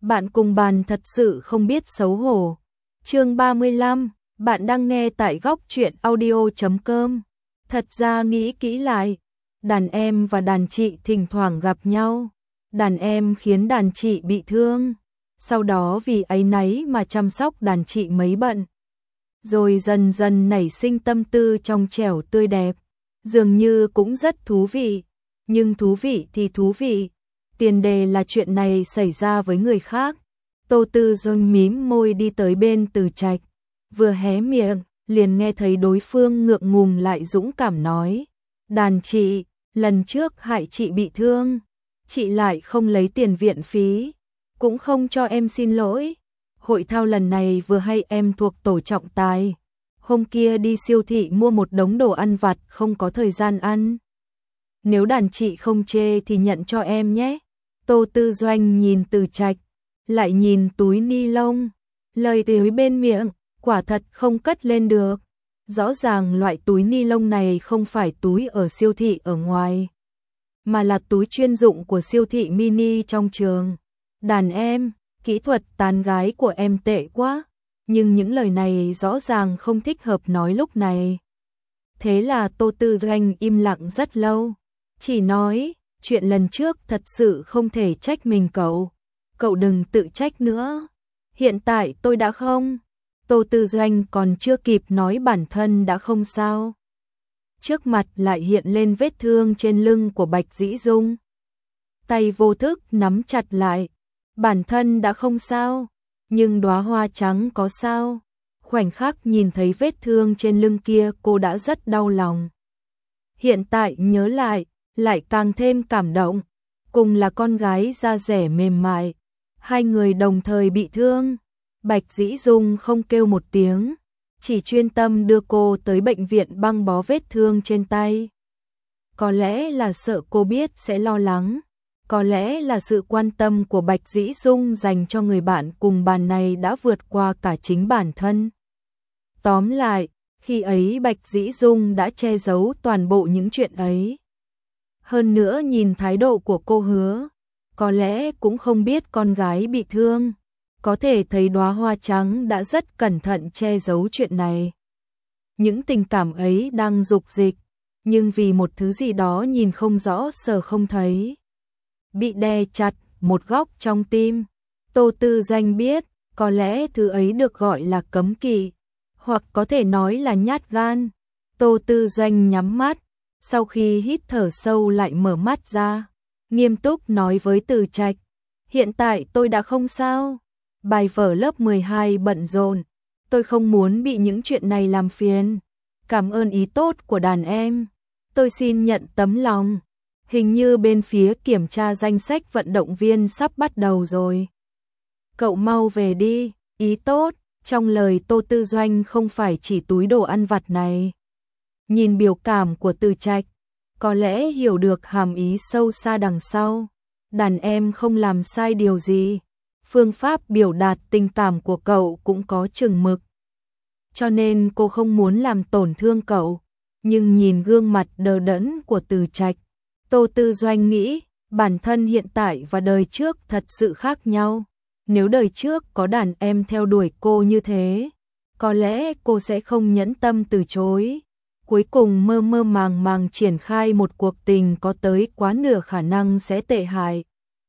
Bạn cùng bàn thật sự không biết xấu hổ. Chương 35, bạn đang nghe tại góc truyện audio.com. Thật ra nghĩ kỹ lại, đàn em và đàn chị thỉnh thoảng gặp nhau. Đàn em khiến đàn chị bị thương, sau đó vì áy náy mà chăm sóc đàn chị mấy bận. Rồi dần dần nảy sinh tâm tư trong trẻo tươi đẹp, dường như cũng rất thú vị. Nhưng thú vị thì thú vị, tiền đề là chuyện này xảy ra với người khác. Tô Tư Doanh mím môi đi tới bên Từ Trạch, vừa hé miệng, liền nghe thấy đối phương ngượng ngùng lại dũng cảm nói: "Đàn chị, lần trước hại chị bị thương, chị lại không lấy tiền viện phí, cũng không cho em xin lỗi. Hội thao lần này vừa hay em thuộc tổ trọng tài, hôm kia đi siêu thị mua một đống đồ ăn vặt không có thời gian ăn. Nếu đàn chị không chê thì nhận cho em nhé." Tô Tư Doanh nhìn Từ Trạch, lại nhìn túi ni lông, lời tới bên miệng, quả thật không cất lên được. Rõ ràng loại túi ni lông này không phải túi ở siêu thị ở ngoài, mà là túi chuyên dụng của siêu thị mini trong trường. "Đàn em, kỹ thuật tán gái của em tệ quá." Nhưng những lời này rõ ràng không thích hợp nói lúc này. Thế là Tô Tư Doanh im lặng rất lâu, chỉ nói: "Chuyện lần trước thật sự không thể trách mình cậu. Cậu đừng tự trách nữa. Hiện tại tôi đã không." Tô Tư Doanh còn chưa kịp nói bản thân đã không sao, trước mặt lại hiện lên vết thương trên lưng của Bạch Dĩ Dung. Tay vô thức nắm chặt lại, bản thân đã không sao, nhưng đóa hoa trắng có sao? Khoảnh khắc nhìn thấy vết thương trên lưng kia cô đã rất đau lòng. Hiện tại nhớ lại càng thêm cảm động, cùng là con gái da dẻ mềm mại, hai người đồng thời bị thương. Bạch Dĩ Dung không kêu một tiếng, chỉ chuyên tâm đưa cô tới bệnh viện băng bó vết thương trên tay. Có lẽ là sợ cô biết sẽ lo lắng, có lẽ là sự quan tâm của Bạch Dĩ Dung dành cho người bạn cùng bàn này đã vượt qua cả chính bản thân. Tóm lại, khi ấy Bạch Dĩ Dung đã che giấu toàn bộ những chuyện ấy. Hơn nữa nhìn thái độ của cô Hứa, có lẽ cũng không biết con gái bị thương. Có thể thấy đóa hoa trắng đã rất cẩn thận che giấu chuyện này. Những tình cảm ấy đang dục dịch, nhưng vì một thứ gì đó nhìn không rõ sờ không thấy, bị đè chặt một góc trong tim. Tô Tư Doanh biết, có lẽ thứ ấy được gọi là cấm kỵ, hoặc có thể nói là nhát gan. Tô Tư Doanh nhắm mắt, sau khi hít thở sâu lại mở mắt ra, nghiêm túc nói với Từ Trạch: "Hiện tại tôi đã không sao. Bài vở lớp 12 bận rộn, tôi không muốn bị những chuyện này làm phiền. Cảm ơn ý tốt của đàn em, tôi xin nhận tấm lòng." Hình như bên phía kiểm tra danh sách vận động viên sắp bắt đầu rồi. "Cậu mau về đi." Ý tốt trong lời Tô Tư Doanh không phải chỉ túi đồ ăn vặt này. Nhìn biểu cảm của Từ Trạch, có lẽ hiểu được hàm ý sâu xa đằng sau. Đàn em không làm sai điều gì, phương pháp biểu đạt tình cảm của cậu cũng có chừng mực, cho nên cô không muốn làm tổn thương cậu. Nhưng nhìn gương mặt đờ đẫn của Từ Trạch, Tô Tư Doanh nghĩ bản thân hiện tại và đời trước thật sự khác nhau. Nếu đời trước có đàn em theo đuổi cô như thế, có lẽ cô sẽ không nhẫn tâm từ chối. Cuối cùng mơ mơ màng màng triển khai một cuộc tình có tới quá nửa khả năng sẽ tệ hại.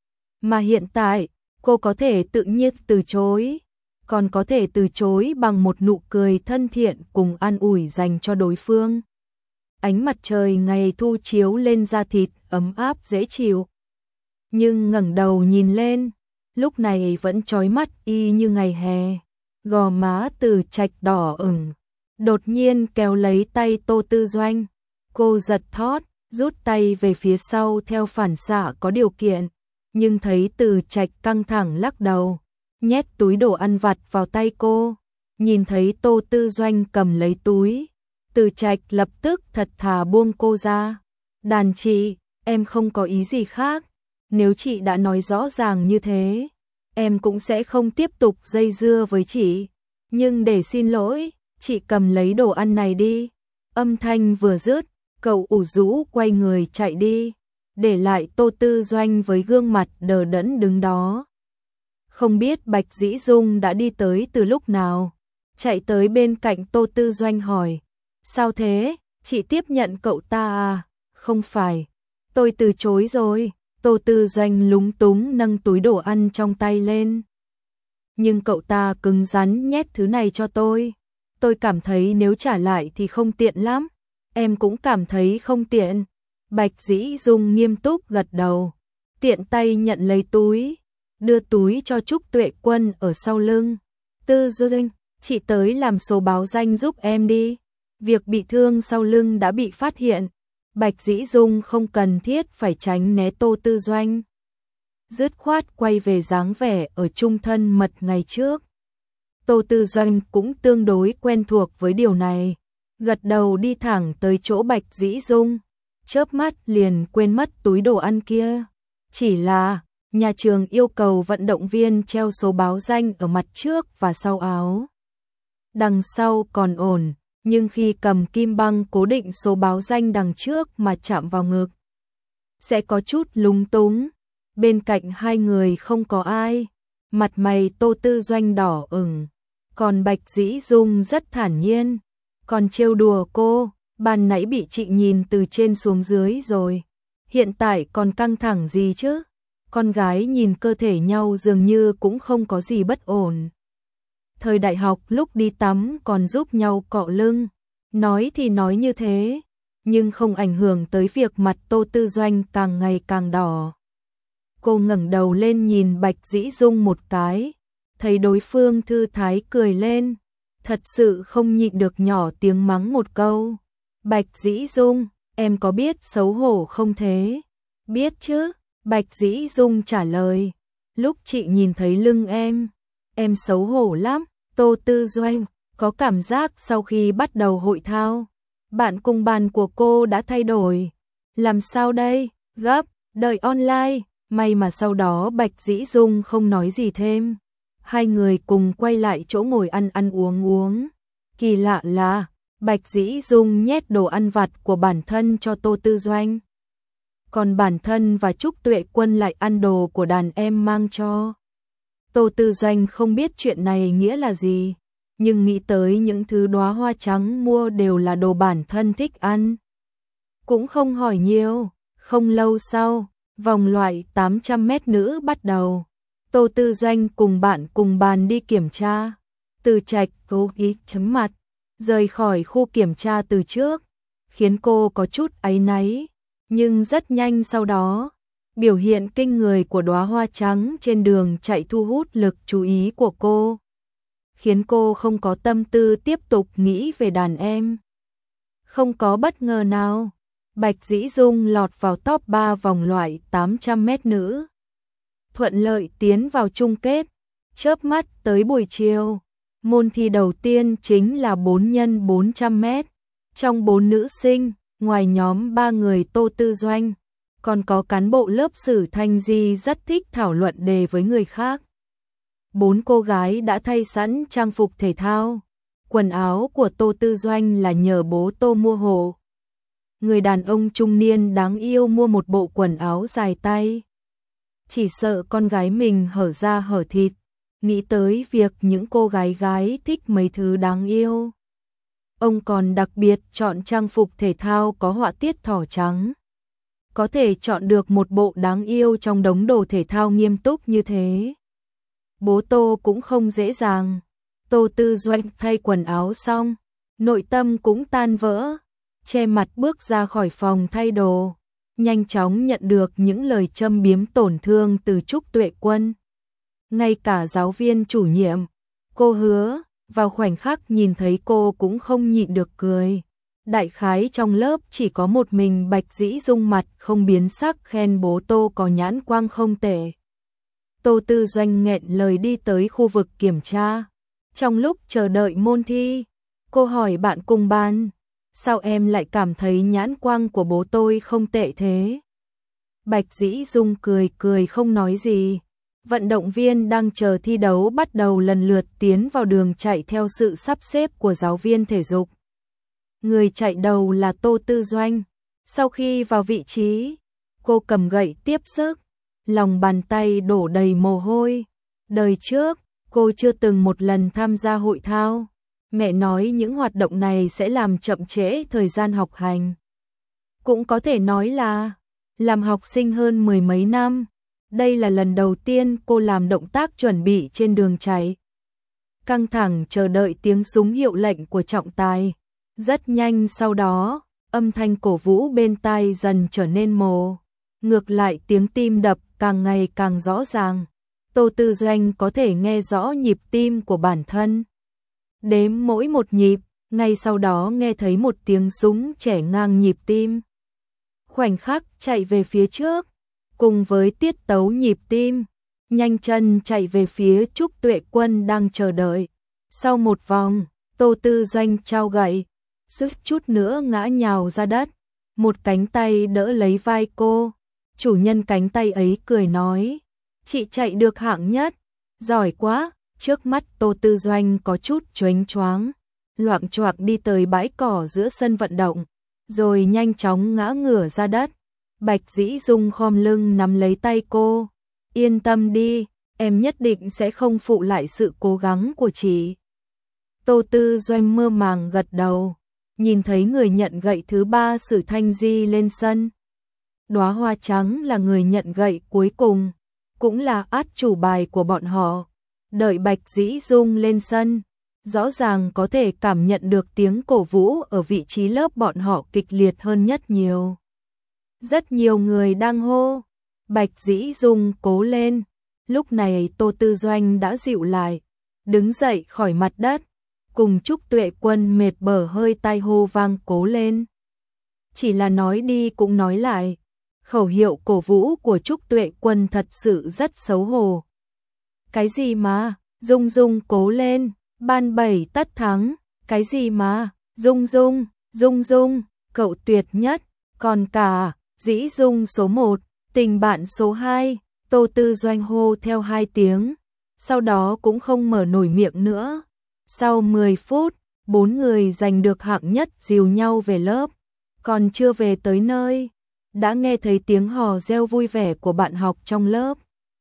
Mà hiện tại, cô có thể tự nhiên từ chối, còn có thể từ chối bằng một nụ cười thân thiện cùng an ủi dành cho đối phương. Ánh mặt trời ngày thu chiếu lên da thịt ấm áp dễ chịu, nhưng ngẩng đầu nhìn lên, lúc này vẫn chói mắt y như ngày hè. Gò má Từ Trạch đỏ ửng, đột nhiên kéo lấy tay Tô Tư Doanh. Cô giật thót, rút tay về phía sau theo phản xạ có điều kiện, nhưng thấy Từ Trạch căng thẳng lắc đầu, nhét túi đồ ăn vặt vào tay cô. Nhìn thấy Tô Tư Doanh cầm lấy túi, Từ Trạch lập tức thật thà buông cô ra. "Đàn chị, em không có ý gì khác. Nếu chị đã nói rõ ràng như thế, em cũng sẽ không tiếp tục dây dưa với chị. Nhưng để xin lỗi, chị cầm lấy đồ ăn này đi." Âm thanh vừa dứt, cậu ủ rũ quay người chạy đi, để lại Tô Tư Doanh với gương mặt đờ đẫn đứng đó. Không biết Bạch Dĩ Dung đã đi tới từ lúc nào. Chạy tới bên cạnh Tô Tư Doanh hỏi. Sao thế, chị tiếp nhận cậu ta à? Không phải, tôi từ chối rồi. Tô Tư Doanh lúng túng nâng túi đồ ăn trong tay lên. Nhưng cậu ta cứng rắn nhét thứ này cho tôi. Tôi cảm thấy nếu trả lại thì không tiện lắm. Em cũng cảm thấy không tiện. Bạch Dĩ Dung nghiêm túc gật đầu. Tiện tay nhận lấy túi. Đưa túi cho Trúc Tuệ Quân ở sau lưng. Tư Doanh, chị tới làm số báo danh giúp em đi. Việc bị thương sau lưng đã bị phát hiện. Bạch Dĩ Dung không cần thiết phải tránh né Tô Tư Doanh. Dứt khoát quay về dáng vẻ ở chung thân mật ngày trước. Tô Tư Doanh cũng tương đối quen thuộc với điều này. Gật đầu đi thẳng tới chỗ Bạch Dĩ Dung. Chớp mắt liền quên mất túi đồ ăn kia. Chỉ là nhà trường yêu cầu vận động viên treo số báo danh ở mặt trước và sau áo. Đằng sau còn ổn, nhưng khi cầm kim băng cố định số báo danh đằng trước mà chạm vào ngực, sẽ có chút lúng túng. Bên cạnh hai người không có ai, mặt mày Tô Tư Doanh đỏ ửng, còn Bạch Dĩ Dung rất thản nhiên, còn trêu đùa cô, ban nãy bị chị nhìn từ trên xuống dưới rồi, hiện tại còn căng thẳng gì chứ? Con gái nhìn cơ thể nhau dường như cũng không có gì bất ổn. Thời đại học lúc đi tắm còn giúp nhau cọ lưng, nói thì nói như thế, nhưng không ảnh hưởng tới việc mặt Tô Tư Doanh càng ngày càng đỏ. Cô ngẩng đầu lên nhìn Bạch Dĩ Dung một cái, thấy đối phương thư thái cười lên, thật sự không nhịn được nhỏ tiếng mắng một câu. Bạch Dĩ Dung, em có biết xấu hổ không thế? Biết chứ, Bạch Dĩ Dung trả lời, lúc chị nhìn thấy lưng em xấu hổ lắm. Tô Tư Doanh có cảm giác sau khi bắt đầu hội thao, bạn cùng bàn của cô đã thay đổi. Làm sao đây? Gấp, đợi online. May mà sau đó Bạch Dĩ Dung không nói gì thêm. Hai người cùng quay lại chỗ ngồi ăn uống. Kỳ lạ là Bạch Dĩ Dung nhét đồ ăn vặt của bản thân cho Tô Tư Doanh, còn bản thân và Trúc Tuệ Quân lại ăn đồ của đàn em mang cho. Tô Tư Doanh không biết chuyện này nghĩa là gì, nhưng nghĩ tới những thứ đóa hoa trắng mua đều là đồ bản thân thích ăn, cũng không hỏi nhiều. Không lâu sau, vòng loại 800m nữ bắt đầu. Tô Tư Doanh cùng bạn cùng bàn đi kiểm tra. Từ Trạch cố ý chấm mặt, rời khỏi khu kiểm tra từ trước, khiến cô có chút áy náy, nhưng rất nhanh sau đó, biểu hiện kinh người của đóa hoa trắng trên đường chạy thu hút lực chú ý của cô, khiến cô không có tâm tư tiếp tục nghĩ về đàn em. Không có bất ngờ nào, Bạch Dĩ Dung lọt vào top 3 vòng loại 800m nữ, thuận lợi tiến vào chung kết. Chớp mắt tới buổi chiều, môn thi đầu tiên chính là 4x400m. Trong 4 nữ sinh, ngoài nhóm 3 người Tô Tư Doanh, còn có cán bộ lớp Sử Thanh Di rất thích thảo luận đề với người khác. 4 cô gái đã thay sẵn trang phục thể thao. Quần áo của Tô Tư Doanh là nhờ bố Tô mua hộ. Người đàn ông trung niên đáng yêu mua một bộ quần áo dài tay. Chỉ sợ con gái mình hở da hở thịt, nghĩ tới việc những cô gái thích mấy thứ đáng yêu. Ông còn đặc biệt chọn trang phục thể thao có họa tiết thỏ trắng. Có thể chọn được một bộ đáng yêu trong đống đồ thể thao nghiêm túc như thế, bố Tô cũng không dễ dàng. Tô Tư Doanh thay quần áo xong, nội tâm cũng tan vỡ, che mặt bước ra khỏi phòng thay đồ, nhanh chóng nhận được những lời châm biếm tổn thương từ Trúc Tuệ Quân. Ngay cả giáo viên chủ nhiệm, cô Hứa, vào khoảnh khắc nhìn thấy cô cũng không nhịn được cười. Đại khái trong lớp chỉ có một mình Bạch Dĩ Dung mặt không biến sắc khen bố Tô có nhãn quang không tệ. Tô Tư Doanh nghẹn lời đi tới khu vực kiểm tra. Trong lúc chờ đợi môn thi, cô hỏi bạn cùng ban, sao em lại cảm thấy nhãn quang của bố tôi không tệ thế? Bạch Dĩ Dung cười không nói gì. Vận động viên đang chờ thi đấu bắt đầu lần lượt tiến vào đường chạy theo sự sắp xếp của giáo viên thể dục. Người chạy đầu là Tô Tư Doanh. Sau khi vào vị trí, cô cầm gậy tiếp sức, lòng bàn tay đổ đầy mồ hôi, Đời trước, cô chưa từng một lần tham gia hội thao. Mẹ nói những hoạt động này sẽ làm chậm trễ thời gian học hành. Cũng có thể nói là làm học sinh hơn mười mấy năm. Đây là lần đầu tiên cô làm động tác chuẩn bị trên đường chạy. Căng thẳng chờ đợi tiếng súng hiệu lệnh của trọng tài. Rất nhanh sau đó, âm thanh cổ vũ bên tai dần trở nên mờ. Ngược lại tiếng tim đập càng ngày càng rõ ràng. Tô Tư Doanh có thể nghe rõ nhịp tim của bản thân. Đếm mỗi một nhịp, ngay sau đó nghe thấy một tiếng súng chẻ ngang nhịp tim. Khoảnh khắc chạy về phía trước, cùng với tiết tấu nhịp tim, nhanh chân chạy về phía Trúc Tuệ Quân đang chờ đợi. Sau một vòng, Tô Tư Doanh trao gậy, suýt chút nữa ngã nhào ra đất. Một cánh tay đỡ lấy vai cô. Chủ nhân cánh tay ấy cười nói, chị chạy được hạng nhất, giỏi quá. Trước mắt Tô Tư Doanh có chút choáng choáng, loạng choạng đi tới bãi cỏ giữa sân vận động, rồi nhanh chóng ngã ngửa ra đất. Bạch Dĩ Dung khom lưng nắm lấy tay cô, yên tâm đi, em nhất định sẽ không phụ lại sự cố gắng của chị. Tô Tư Doanh mơ màng gật đầu, nhìn thấy người nhận gậy thứ ba Sử Thanh Di lên sân. Đóa hoa trắng là người nhận gậy cuối cùng, cũng là át chủ bài của bọn họ. Đợi Bạch Dĩ Dung lên sân, rõ ràng có thể cảm nhận được tiếng cổ vũ ở vị trí lớp bọn họ kịch liệt hơn nhất nhiều. Rất nhiều người đang hô, Bạch Dĩ Dung cố lên. Lúc này Tô Tư Doanh đã dịu lại, đứng dậy khỏi mặt đất, cùng Trúc Tuệ Quân mệt bở hơi tai hô vang cố lên. Chỉ là nói đi cũng nói lại, khẩu hiệu cổ vũ của Trúc Tuệ Quân thật sự rất xấu hổ. Cái gì mà, Dung Dung cố lên, ban 7 tất thắng, cái gì mà, Dung Dung, Dung Dung, cậu tuyệt nhất, còn cả, Dĩ Dung số 1, tình bạn số 2, Tô Tư Doanh hô theo 2 tiếng, sau đó cũng không mở nổi miệng nữa. Sau 10 phút, 4 người giành được hạng nhất dìu nhau về lớp, còn chưa về tới nơi, đã nghe thấy tiếng hò reo vui vẻ của bạn học trong lớp.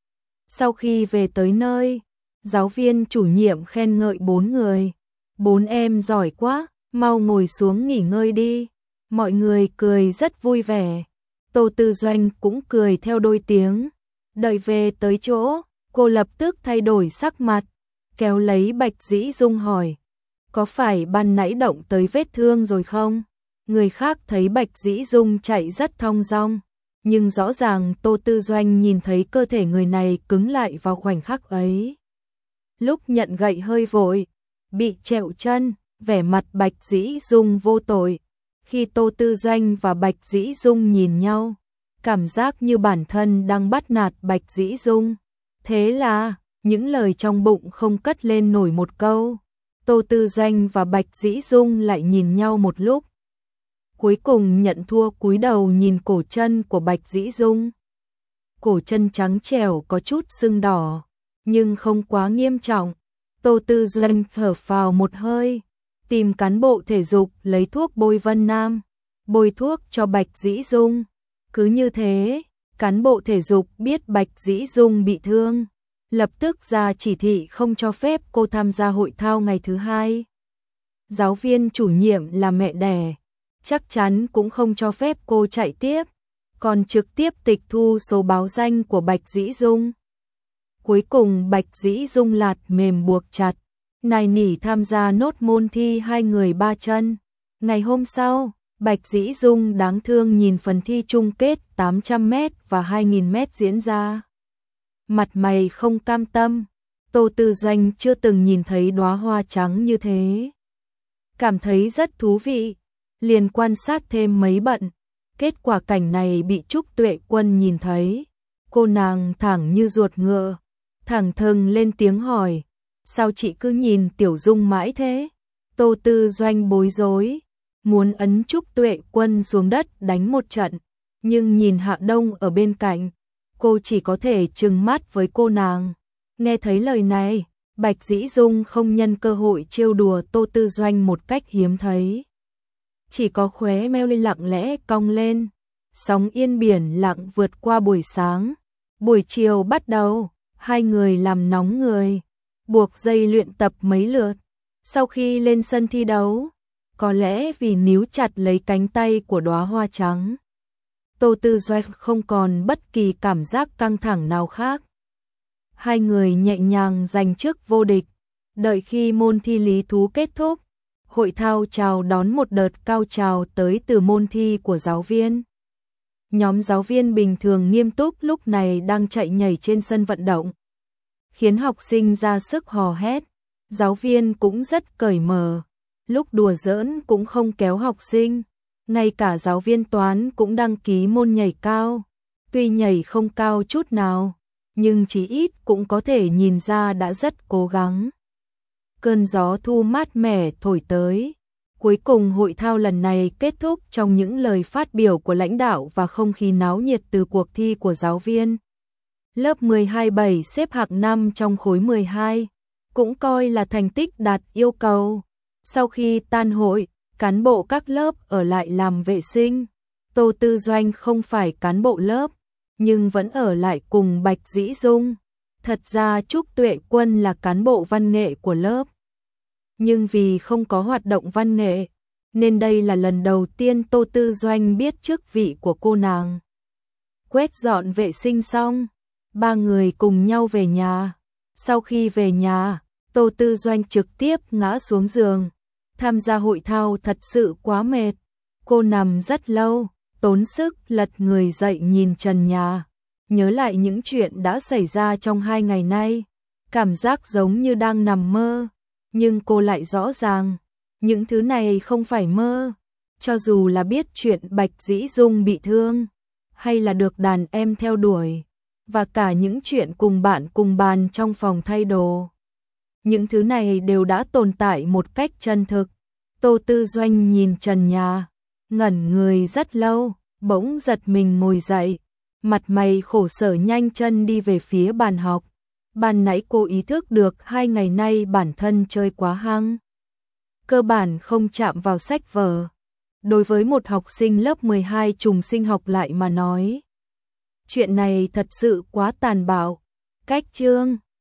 Sau khi về tới nơi, giáo viên chủ nhiệm khen ngợi 4 người. 4 em giỏi quá, mau ngồi xuống nghỉ ngơi đi. Mọi người cười rất vui vẻ. Tô Tư Doanh cũng cười theo đôi tiếng. Đợi về tới chỗ, cô lập tức thay đổi sắc mặt, kéo lấy Bạch Dĩ Dung hỏi, có phải ban nãy động tới vết thương rồi không? Người khác thấy Bạch Dĩ Dung chạy rất thong dong, nhưng rõ ràng Tô Tư Doanh nhìn thấy cơ thể người này cứng lại vào khoảnh khắc ấy. Lúc nhận gậy hơi vội, bị trẹo chân, vẻ mặt Bạch Dĩ Dung vô tội. Khi Tô Tư Doanh và Bạch Dĩ Dung nhìn nhau, cảm giác như bản thân đang bắt nạt Bạch Dĩ Dung. Thế là, những lời trong bụng không cất lên nổi một câu. Tô Tư Doanh và Bạch Dĩ Dung lại nhìn nhau một lúc. Cuối cùng nhận thua cúi đầu nhìn cổ chân của Bạch Dĩ Dung. Cổ chân trắng trẻo có chút sưng đỏ, nhưng không quá nghiêm trọng. Tô Tư Doanh thở phào một hơi, tìm cán bộ thể dục lấy thuốc bôi Vân Nam, bôi thuốc cho Bạch Dĩ Dung. Cứ như thế, cán bộ thể dục biết Bạch Dĩ Dung bị thương, lập tức ra chỉ thị không cho phép cô tham gia hội thao ngày thứ hai. Giáo viên chủ nhiệm là mẹ đẻ, chắc chắn cũng không cho phép cô chạy tiếp, còn trực tiếp tịch thu số báo danh của Bạch Dĩ Dung. Cuối cùng Bạch Dĩ Dung lạt mềm buộc chặt, nài nỉ tham gia nốt môn thi 2 người 3 chân. Ngày hôm sau, Bạch Dĩ Dung đáng thương nhìn phần thi chung kết 800m và 2000m diễn ra. Mặt mày không cam tâm, Tô Tư Doanh chưa từng nhìn thấy đóa hoa trắng như thế. Cảm thấy rất thú vị, liền quan sát thêm mấy bận. Kết quả cảnh này bị Trúc Tuệ Quân nhìn thấy. Cô nàng thẳng như ruột ngựa, thẳng thừng lên tiếng hỏi, sao chị cứ nhìn Tiểu Dung mãi thế? Tô Tư Doanh bối rối, muốn ấn Trúc Tuệ Quân xuống đất đánh một trận, nhưng nhìn Hạ Đông ở bên cạnh, cô chỉ có thể trừng mắt với cô nàng. Nghe thấy lời này, Bạch Dĩ Dung không nhân cơ hội trêu đùa Tô Tư Doanh một cách hiếm thấy. Chỉ có khóe meo lên lặng lẽ cong lên. Sóng yên biển lặng vượt qua buổi sáng. Buổi chiều bắt đầu, Hai người làm nóng người, buộc dây luyện tập mấy lượt. Sau khi lên sân thi đấu, có lẽ vì níu chặt lấy cánh tay của đóa hoa trắng, Tô Tư Doanh không còn bất kỳ cảm giác căng thẳng nào khác. Hai người nhẹ nhàng giành chức vô địch. Đợi khi môn thi lý thú kết thúc, hội thao chào đón một đợt cao trào tới từ môn thi của giáo viên. Nhóm giáo viên bình thường nghiêm túc lúc này đang chạy nhảy trên sân vận động, khiến học sinh ra sức hò hét. Giáo viên cũng rất cởi mở, lúc đùa giỡn cũng không kéo học sinh. Ngay cả giáo viên toán cũng đăng ký môn nhảy cao. Tuy nhảy không cao chút nào, nhưng chí ít cũng có thể nhìn ra đã rất cố gắng. Cơn gió thu mát mẻ thổi tới. Cuối cùng hội thao lần này kết thúc trong những lời phát biểu của lãnh đạo và không khí náo nhiệt từ cuộc thi của giáo viên. Lớp 12-7 xếp hạng 5 trong khối 12, cũng coi là thành tích đạt yêu cầu. Sau khi tan hội, cán bộ các lớp ở lại làm vệ sinh. Tô Tư Doanh không phải cán bộ lớp, nhưng vẫn ở lại cùng Bạch Dĩ Dung. Thật ra Trúc Tuệ Quân là cán bộ văn nghệ của lớp, nhưng vì không có hoạt động văn nghệ, nên đây là lần đầu tiên Tô Tư Doanh biết chức vị của cô nàng. Quét dọn vệ sinh xong, ba người cùng nhau về nhà. Sau khi về nhà, Tô Tư Doanh trực tiếp ngã xuống giường. Tham gia hội thao thật sự quá mệt. Cô nằm rất lâu, tốn sức lật người dậy nhìn trần nhà, nhớ lại những chuyện đã xảy ra trong 2 ngày nay. Cảm giác giống như đang nằm mơ, nhưng cô lại rõ ràng, những thứ này không phải mơ. Cho dù là biết chuyện Bạch Dĩ Dung bị thương, hay là được đàn em theo đuổi, và cả những chuyện cùng bạn cùng bàn trong phòng thay đồ, những thứ này đều đã tồn tại một cách chân thực. Tô Tư Doanh nhìn trần nhà, ngẩn người rất lâu, bỗng giật mình ngồi dậy, mặt mày khổ sở nhanh chân đi về phía bàn học. Ban nãy cô ý thức được 2 ngày nay bản thân chơi quá hăng, cơ bản không chạm vào sách vở. Đối với một học sinh lớp 12 trùng sinh học lại mà nói, chuyện này thật sự quá tàn bạo. Cách chương